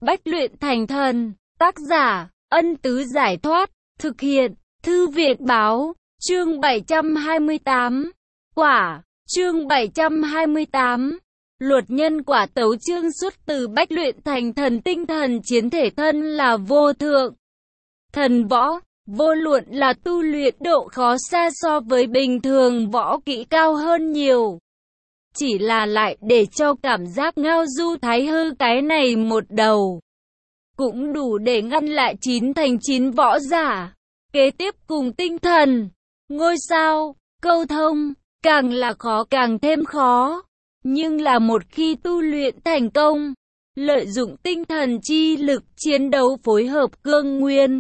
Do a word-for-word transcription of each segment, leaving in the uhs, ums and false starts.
Bách luyện thành thần. Tác giả, Ân Tứ Giải Thoát. Thực hiện, Thư Viện Báo. Chương bảy trăm hai mươi tám. Quả. Chương bảy trăm hai mươi tám. Luật nhân quả. Tấu chương xuất từ Bách luyện thành thần. Tinh thần chiến thể thân là vô thượng thần võ, vô luận là tu luyện độ khó xa so với bình thường võ kỹ cao hơn nhiều. Chỉ là lại để cho cảm giác ngao du thái hư cái này một đầu, cũng đủ để ngăn lại chín thành chín võ giả. Kế tiếp cùng tinh thần, ngôi sao, câu thông, càng là khó càng thêm khó. Nhưng là một khi tu luyện thành công, lợi dụng tinh thần chi lực chiến đấu phối hợp cương nguyên,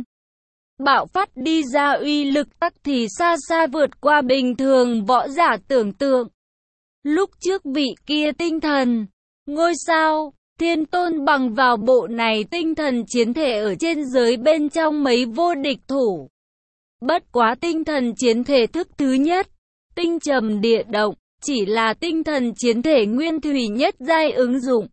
bạo phát đi ra uy lực tắc thì xa xa vượt qua bình thường võ giả tưởng tượng. Lúc trước vị kia tinh thần, ngôi sao, thiên tôn bằng vào bộ này tinh thần chiến thể ở trên giới bên trong mấy vô địch thủ. Bất quá tinh thần chiến thể thức thứ nhất, tinh trầm địa động, chỉ là tinh thần chiến thể nguyên thủy nhất giai ứng dụng.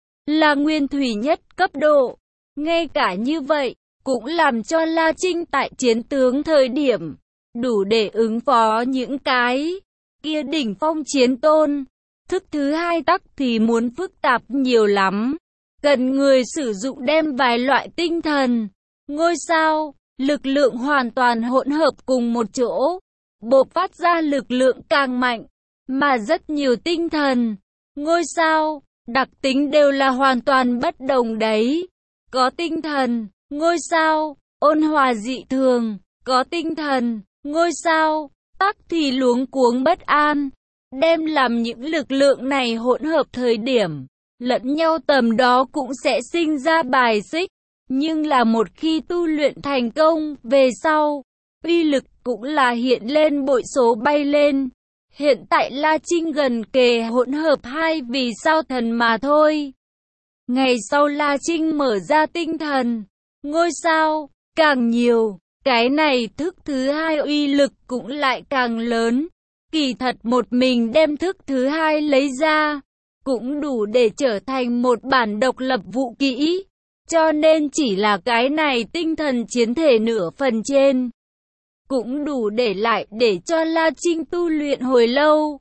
Là nguyên thủy nhất cấp độ. Ngay cả như vậy, cũng làm cho La Trinh tại chiến tướng thời điểm, đủ để ứng phó những cái kia đỉnh phong chiến tôn. Thức thứ hai tắc thì muốn phức tạp nhiều lắm. Cần người sử dụng đem vài loại tinh thần, ngôi sao, lực lượng hoàn toàn hỗn hợp cùng một chỗ, bộc phát ra lực lượng càng mạnh. Mà rất nhiều tinh thần, ngôi sao, đặc tính đều là hoàn toàn bất đồng đấy. Có tinh thần, ngôi sao, ôn hòa dị thường, có tinh thần, ngôi sao, tắc thì luống cuống bất an. Đem làm những lực lượng này hỗn hợp thời điểm, lẫn nhau tầm đó cũng sẽ sinh ra bài xích. Nhưng là một khi tu luyện thành công, về sau, uy lực cũng là hiện lên bội số bay lên. Hiện tại La Trinh gần kề hỗn hợp hai vì sao thần mà thôi. Ngày sau La Trinh mở ra tinh thần, ngôi sao, càng nhiều, cái này thức thứ hai uy lực cũng lại càng lớn. Kỳ thật một mình đem thức thứ hai lấy ra, cũng đủ để trở thành một bản độc lập vũ kỹ. Cho nên chỉ là cái này tinh thần chiến thể nửa phần trên, cũng đủ để lại để cho La Trinh tu luyện hồi lâu.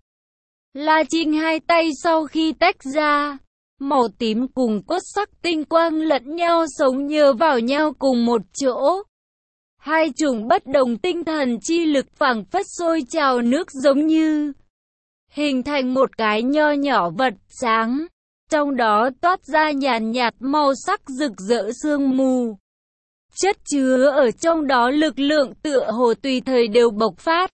La Trinh hai tay sau khi tách ra, màu tím cùng cốt sắc tinh quang lẫn nhau sống nhờ vào nhau cùng một chỗ. Hai chủng bất đồng tinh thần chi lực phảng phất sôi trào nước giống như, hình thành một cái nho nhỏ vật sáng, trong đó toát ra nhàn nhạt màu sắc rực rỡ sương mù. Chất chứa ở trong đó lực lượng tựa hồ tùy thời đều bộc phát.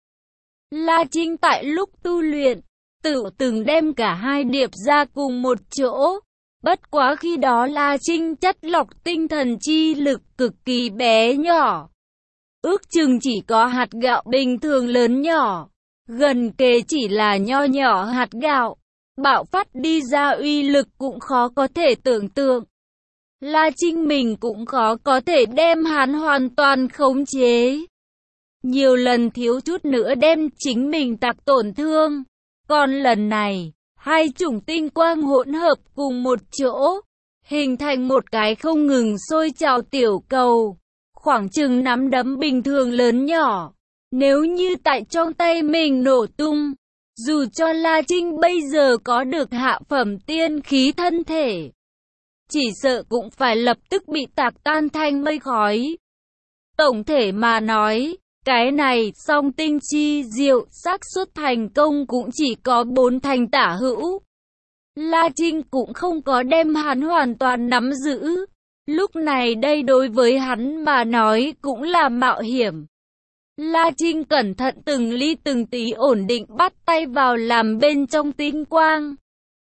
La Trinh tại lúc tu luyện, tự từng đem cả hai điệp ra cùng một chỗ. Bất quá khi đó La Trinh chất lọc tinh thần chi lực cực kỳ bé nhỏ. Ước chừng chỉ có hạt gạo bình thường lớn nhỏ. Gần kề chỉ là nho nhỏ hạt gạo. Bạo phát đi ra uy lực cũng khó có thể tưởng tượng. La Trinh mình cũng khó có thể đem hắn hoàn toàn khống chế. Nhiều lần thiếu chút nữa đem chính mình tạc tổn thương. Còn lần này, hai chủng tinh quang hỗn hợp cùng một chỗ, hình thành một cái không ngừng sôi trào tiểu cầu, khoảng chừng nắm đấm bình thường lớn nhỏ. Nếu như tại trong tay mình nổ tung, dù cho La Trinh bây giờ có được hạ phẩm tiên khí thân thể, chỉ sợ cũng phải lập tức bị tạc tan thành mây khói. Tổng thể mà nói, cái này song tinh chi diệu xác suất thành công cũng chỉ có bốn thành tả hữu. La Trinh cũng không có đem hắn hoàn toàn nắm giữ. Lúc này đây đối với hắn mà nói cũng là mạo hiểm. La Trinh cẩn thận từng ly từng tí ổn định bắt tay vào làm bên trong tinh quang.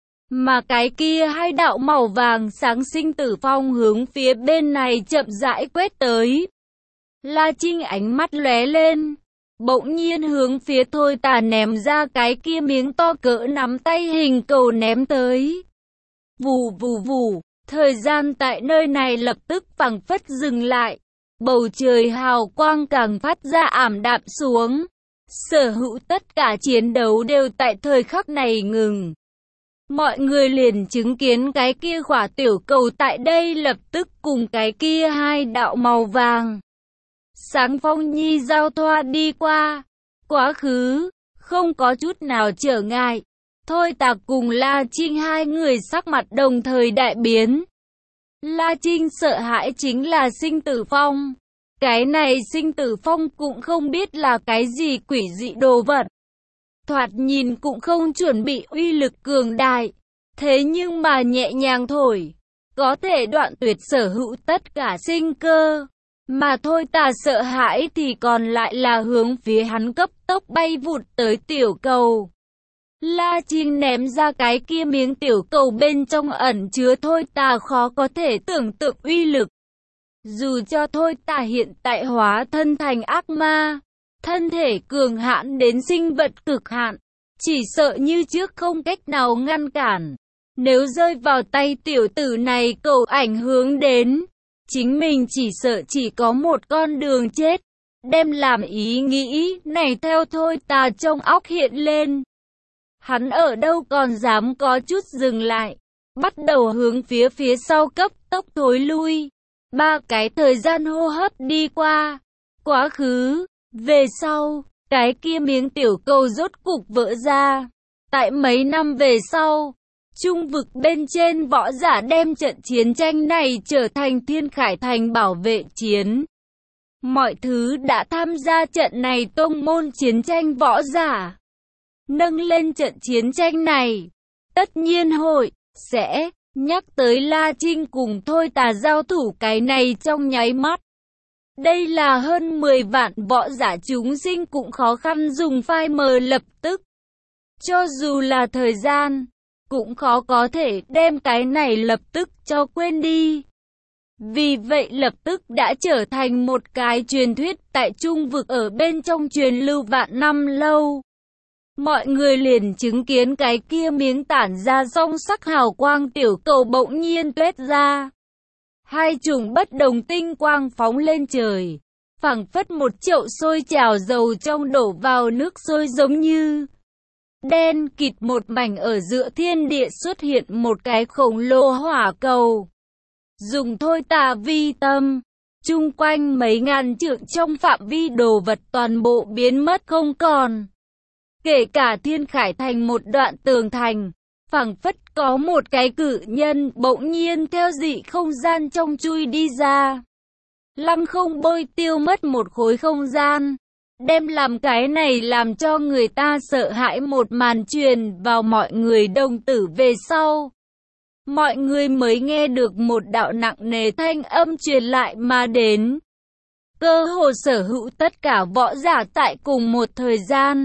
Mà cái kia hai đạo màu vàng sáng sinh tử phong hướng phía bên này chậm rãi quét tới. La Trinh ánh mắt lóe lên, bỗng nhiên hướng phía Thôi Tà ném ra cái kia miếng to cỡ nắm tay hình cầu ném tới. Vù vù vù, thời gian tại nơi này lập tức phảng phất dừng lại. Bầu trời hào quang càng phát ra ảm đạm xuống. Sở hữu tất cả chiến đấu đều tại thời khắc này ngừng. Mọi người liền chứng kiến cái kia quả tiểu cầu tại đây lập tức cùng cái kia hai đạo màu vàng sáng phong nhi giao thoa đi qua. Quá khứ, không có chút nào trở ngại. Thôi Tà cùng La Trinh hai người sắc mặt đồng thời đại biến. La Trinh sợ hãi chính là sinh tử phong. Cái này sinh tử phong cũng không biết là cái gì quỷ dị đồ vật. Thoạt nhìn cũng không chuẩn bị uy lực cường đại. Thế nhưng mà nhẹ nhàng thổi, có thể đoạn tuyệt sở hữu tất cả sinh cơ. Mà Thôi Tà sợ hãi thì còn lại là hướng phía hắn cấp tốc bay vụt tới tiểu cầu. La Trinh ném ra cái kia miếng tiểu cầu bên trong ẩn chứa Thôi Tà khó có thể tưởng tượng uy lực. Dù cho Thôi Tà hiện tại hóa thân thành ác ma, thân thể cường hãn đến sinh vật cực hạn, chỉ sợ như trước không cách nào ngăn cản. Nếu rơi vào tay tiểu tử này cầu ảnh hướng đến, chính mình chỉ sợ chỉ có một con đường chết. Đem làm ý nghĩ này theo Thôi Tà trong óc hiện lên. Hắn ở đâu còn dám có chút dừng lại, bắt đầu hướng phía phía sau cấp tốc thối lui. Ba cái thời gian hô hấp đi qua, quá khứ, về sau, cái kia miếng tiểu cầu rốt cục vỡ ra. Tại mấy năm về sau, trung vực bên trên võ giả đem trận chiến tranh này trở thành Thiên Khải Thành bảo vệ chiến. Mọi thứ đã tham gia trận này tông môn chiến tranh võ giả. Nâng lên trận chiến tranh này, tất nhiên hội, sẽ, nhắc tới La Trinh cùng Thôi Tà giao thủ cái này trong nháy mắt. Đây là hơn mười vạn võ giả chúng sinh cũng khó khăn dùng phai mờ lập tức. Cho dù là thời gian, cũng khó có thể đem cái này lập tức cho quên đi. Vì vậy lập tức đã trở thành một cái truyền thuyết tại trung vực ở bên trong truyền lưu vạn năm lâu. Mọi người liền chứng kiến cái kia miếng tản ra song sắc hào quang tiểu cầu bỗng nhiên tuét ra. Hai chùm bất đồng tinh quang phóng lên trời, phảng phất một chậu sôi trào dầu trong đổ vào nước sôi giống như. Đen kịt một mảnh ở giữa thiên địa xuất hiện một cái khổng lồ hỏa cầu. Dùng Thôi Tà vi tâm, chung quanh mấy ngàn trượng trong phạm vi đồ vật toàn bộ biến mất không còn. Kể cả Thiên Khải Thành một đoạn tường thành, phảng phất có một cái cự nhân bỗng nhiên theo dị không gian trong chui đi ra. Lăng không bôi tiêu mất một khối không gian, đem làm cái này làm cho người ta sợ hãi một màn truyền vào mọi người đồng tử về sau. Mọi người mới nghe được một đạo nặng nề thanh âm truyền lại mà đến. Cơ hồ sở hữu tất cả võ giả tại cùng một thời gian.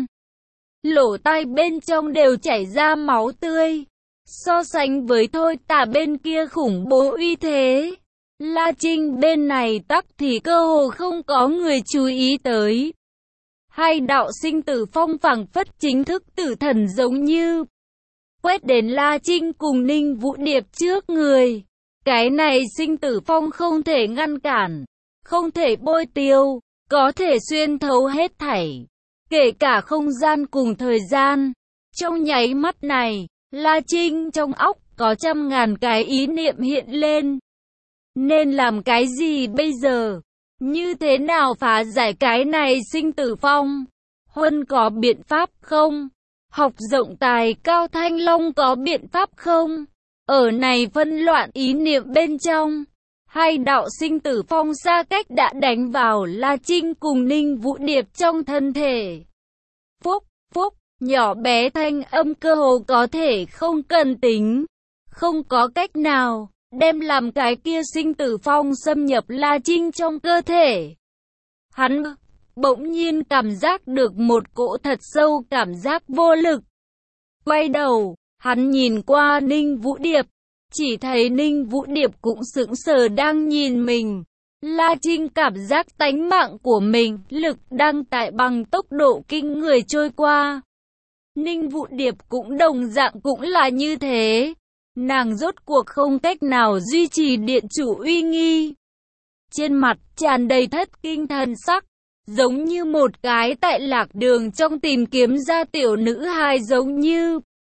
Lỗ tai bên trong đều chảy ra máu tươi. So sánh với Thôi Tà bên kia khủng bố uy thế, La Trinh bên này tắc thì cơ hồ không có người chú ý tới. Hai đạo sinh tử phong phảng phất chính thức tử thần giống như quét đến La Trinh cùng Ninh Vũ Điệp trước người. Cái này sinh tử phong không thể ngăn cản, không thể bôi tiêu, có thể xuyên thấu hết thảy, kể cả không gian cùng thời gian. Trong nháy mắt này, La Trinh trong óc có trăm ngàn cái ý niệm hiện lên. Nên làm cái gì bây giờ? Như thế nào phá giải cái này sinh tử phong? Huân có biện pháp không? Học rộng tài cao Thanh Long có biện pháp không? Ở này phân loạn ý niệm bên trong, hai đạo sinh tử phong xa cách đã đánh vào La Trinh cùng Ninh Vũ Điệp trong thân thể. Phúc, phúc, nhỏ bé thanh âm cơ hồ có thể không cần tính, không có cách nào đem làm cái kia sinh tử phong xâm nhập La Trinh trong cơ thể. Hắn bỗng nhiên cảm giác được một cỗ thật sâu cảm giác vô lực. Quay đầu, hắn nhìn qua Ninh Vũ Điệp, chỉ thấy Ninh Vũ Điệp cũng sững sờ đang nhìn mình. La Trinh cảm giác tánh mạng của mình, lực đang tại bằng tốc độ kinh người trôi qua. Ninh Vũ Điệp cũng đồng dạng cũng là như thế. Nàng rốt cuộc không cách nào duy trì điện chủ uy nghi. Trên mặt tràn đầy thất kinh thần sắc, giống như một cái tại lạc đường trong tìm kiếm ra tiểu nữ hài giống như.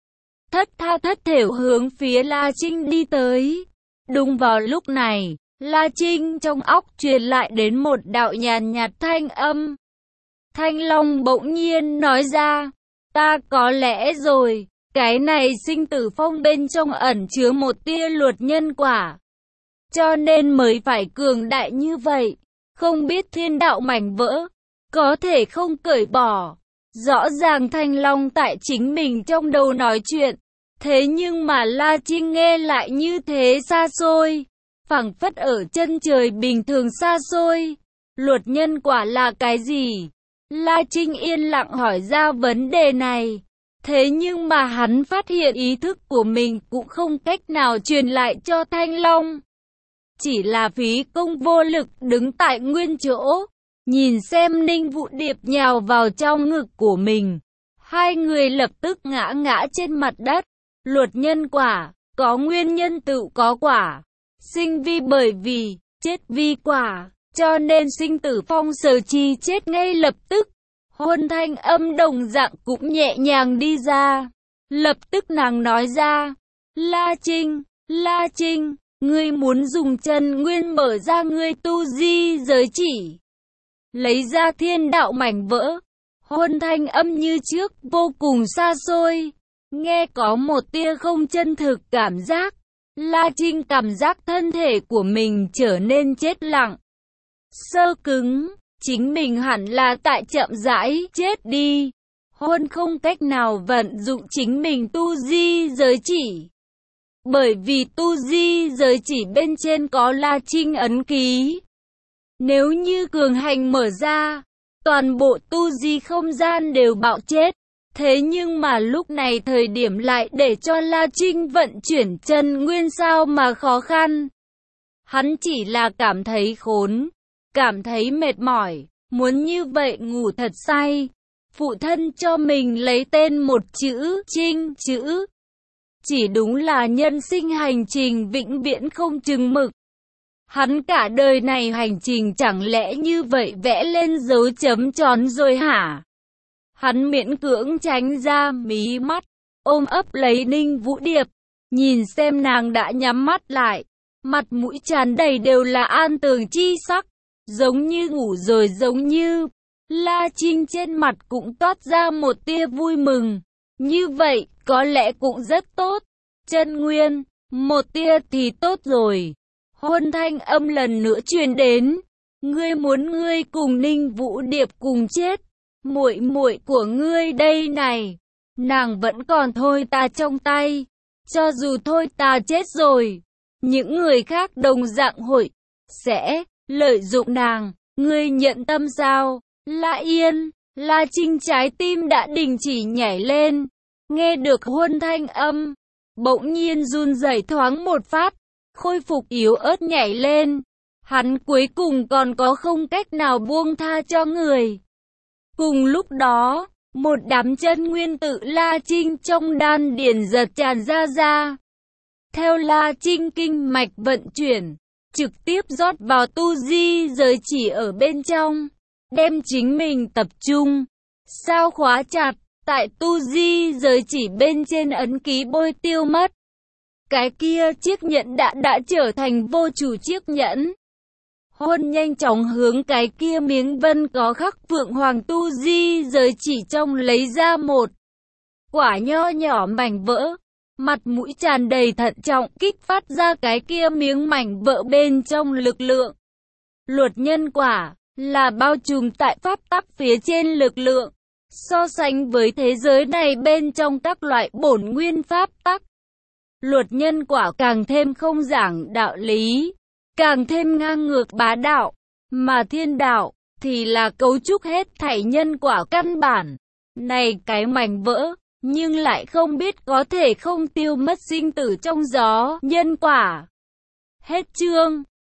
thất tha thất thểu hướng phía La Trinh đi tới. Đúng vào lúc này, La Trinh trong óc truyền lại đến một đạo nhàn nhạt thanh âm. Thanh Long bỗng nhiên nói ra, ta có lẽ rồi, cái này sinh tử phong bên trong ẩn chứa một tia luật nhân quả. Cho nên mới phải cường đại như vậy, không biết thiên đạo mảnh vỡ, có thể không cởi bỏ. Rõ ràng Thanh Long tại chính mình trong đầu nói chuyện, thế nhưng mà La Trinh nghe lại như thế xa xôi, phảng phất ở chân trời bình thường xa xôi. Luật nhân quả là cái gì? La Trinh yên lặng hỏi ra vấn đề này. Thế nhưng mà hắn phát hiện ý thức của mình cũng không cách nào truyền lại cho Thanh Long. Chỉ là phí công vô lực đứng tại nguyên chỗ, nhìn xem Ninh Vũ Điệp nhào vào trong ngực của mình. Hai người lập tức ngã ngã trên mặt đất. Luật nhân quả, có nguyên nhân tự có quả. Sinh vi bởi vì, chết vì quả, cho nên sinh tử phong sở chi chết ngay lập tức. Huân thanh âm đồng dạng cũng nhẹ nhàng đi ra. Lập tức nàng nói ra, La Trinh, La Trinh, ngươi muốn dùng chân nguyên mở ra ngươi tu di giới chỉ, lấy ra thiên đạo mảnh vỡ. Huân thanh âm như trước vô cùng xa xôi, nghe có một tia không chân thực cảm giác. La Trinh cảm giác thân thể của mình trở nên chết lặng, sơ cứng. Chính mình hẳn là tại chậm rãi chết đi. Huân không cách nào vận dụng chính mình tu di giới chỉ, bởi vì tu di giới chỉ bên trên có La Trinh ấn ký. Nếu như cường hành mở ra, toàn bộ tu di không gian đều bạo chết. Thế nhưng mà lúc này thời điểm lại để cho La Trinh vận chuyển chân nguyên sao mà khó khăn. Hắn chỉ là cảm thấy khốn, cảm thấy mệt mỏi, muốn như vậy ngủ thật say. Phụ thân cho mình lấy tên một chữ, Trinh chữ. Chỉ đúng là nhân sinh hành trình vĩnh viễn không chừng mực. Hắn cả đời này hành trình chẳng lẽ như vậy vẽ lên dấu chấm tròn rồi hả? Hắn miễn cưỡng tránh ra mí mắt, ôm ấp lấy Ninh Vũ Điệp, nhìn xem nàng đã nhắm mắt lại, mặt mũi tràn đầy đều là an tường chi sắc, giống như ngủ rồi giống như. La Trinh trên mặt cũng toát ra một tia vui mừng, như vậy có lẽ cũng rất tốt. Chân nguyên, một tia thì tốt rồi. Huân thanh âm lần nữa truyền đến, ngươi muốn ngươi cùng Ninh Vũ Điệp cùng chết. Muội muội của ngươi đây này, nàng vẫn còn thôi ta trong tay. Cho dù thôi ta chết rồi, những người khác đồng dạng hội sẽ lợi dụng nàng, ngươi nhận tâm sao? La Yên, La Trinh trái tim đã đình chỉ nhảy lên, nghe được Huân thanh âm, bỗng nhiên run rẩy thoáng một phát, khôi phục yếu ớt nhảy lên. Hắn cuối cùng còn có không cách nào buông tha cho người. Cùng lúc đó, một đám chân nguyên tự La Trinh trong đan điền giật tràn ra ra. Theo La Trinh kinh mạch vận chuyển, trực tiếp rót vào tu di giới chỉ ở bên trong, đem chính mình tập trung, sao khóa chặt, tại tu di giới chỉ bên trên ấn ký bôi tiêu mất. Cái kia chiếc nhẫn đã đã trở thành vô chủ chiếc nhẫn. Huân nhanh chóng hướng cái kia miếng vân có khắc Phượng Hoàng tu di giới chỉ trong lấy ra một quả nho nhỏ mảnh vỡ, mặt mũi tràn đầy thận trọng kích phát ra cái kia miếng mảnh vỡ bên trong lực lượng. Luật nhân quả là bao trùm tại pháp tắc phía trên lực lượng, so sánh với thế giới này bên trong các loại bổn nguyên pháp tắc. Luật nhân quả càng thêm không giảng đạo lý, càng thêm ngang ngược bá đạo, mà thiên đạo thì là cấu trúc hết thảy nhân quả căn bản. Này cái mảnh vỡ, nhưng lại không biết có thể không tiêu mất sinh tử trong gió nhân quả. Hết chương.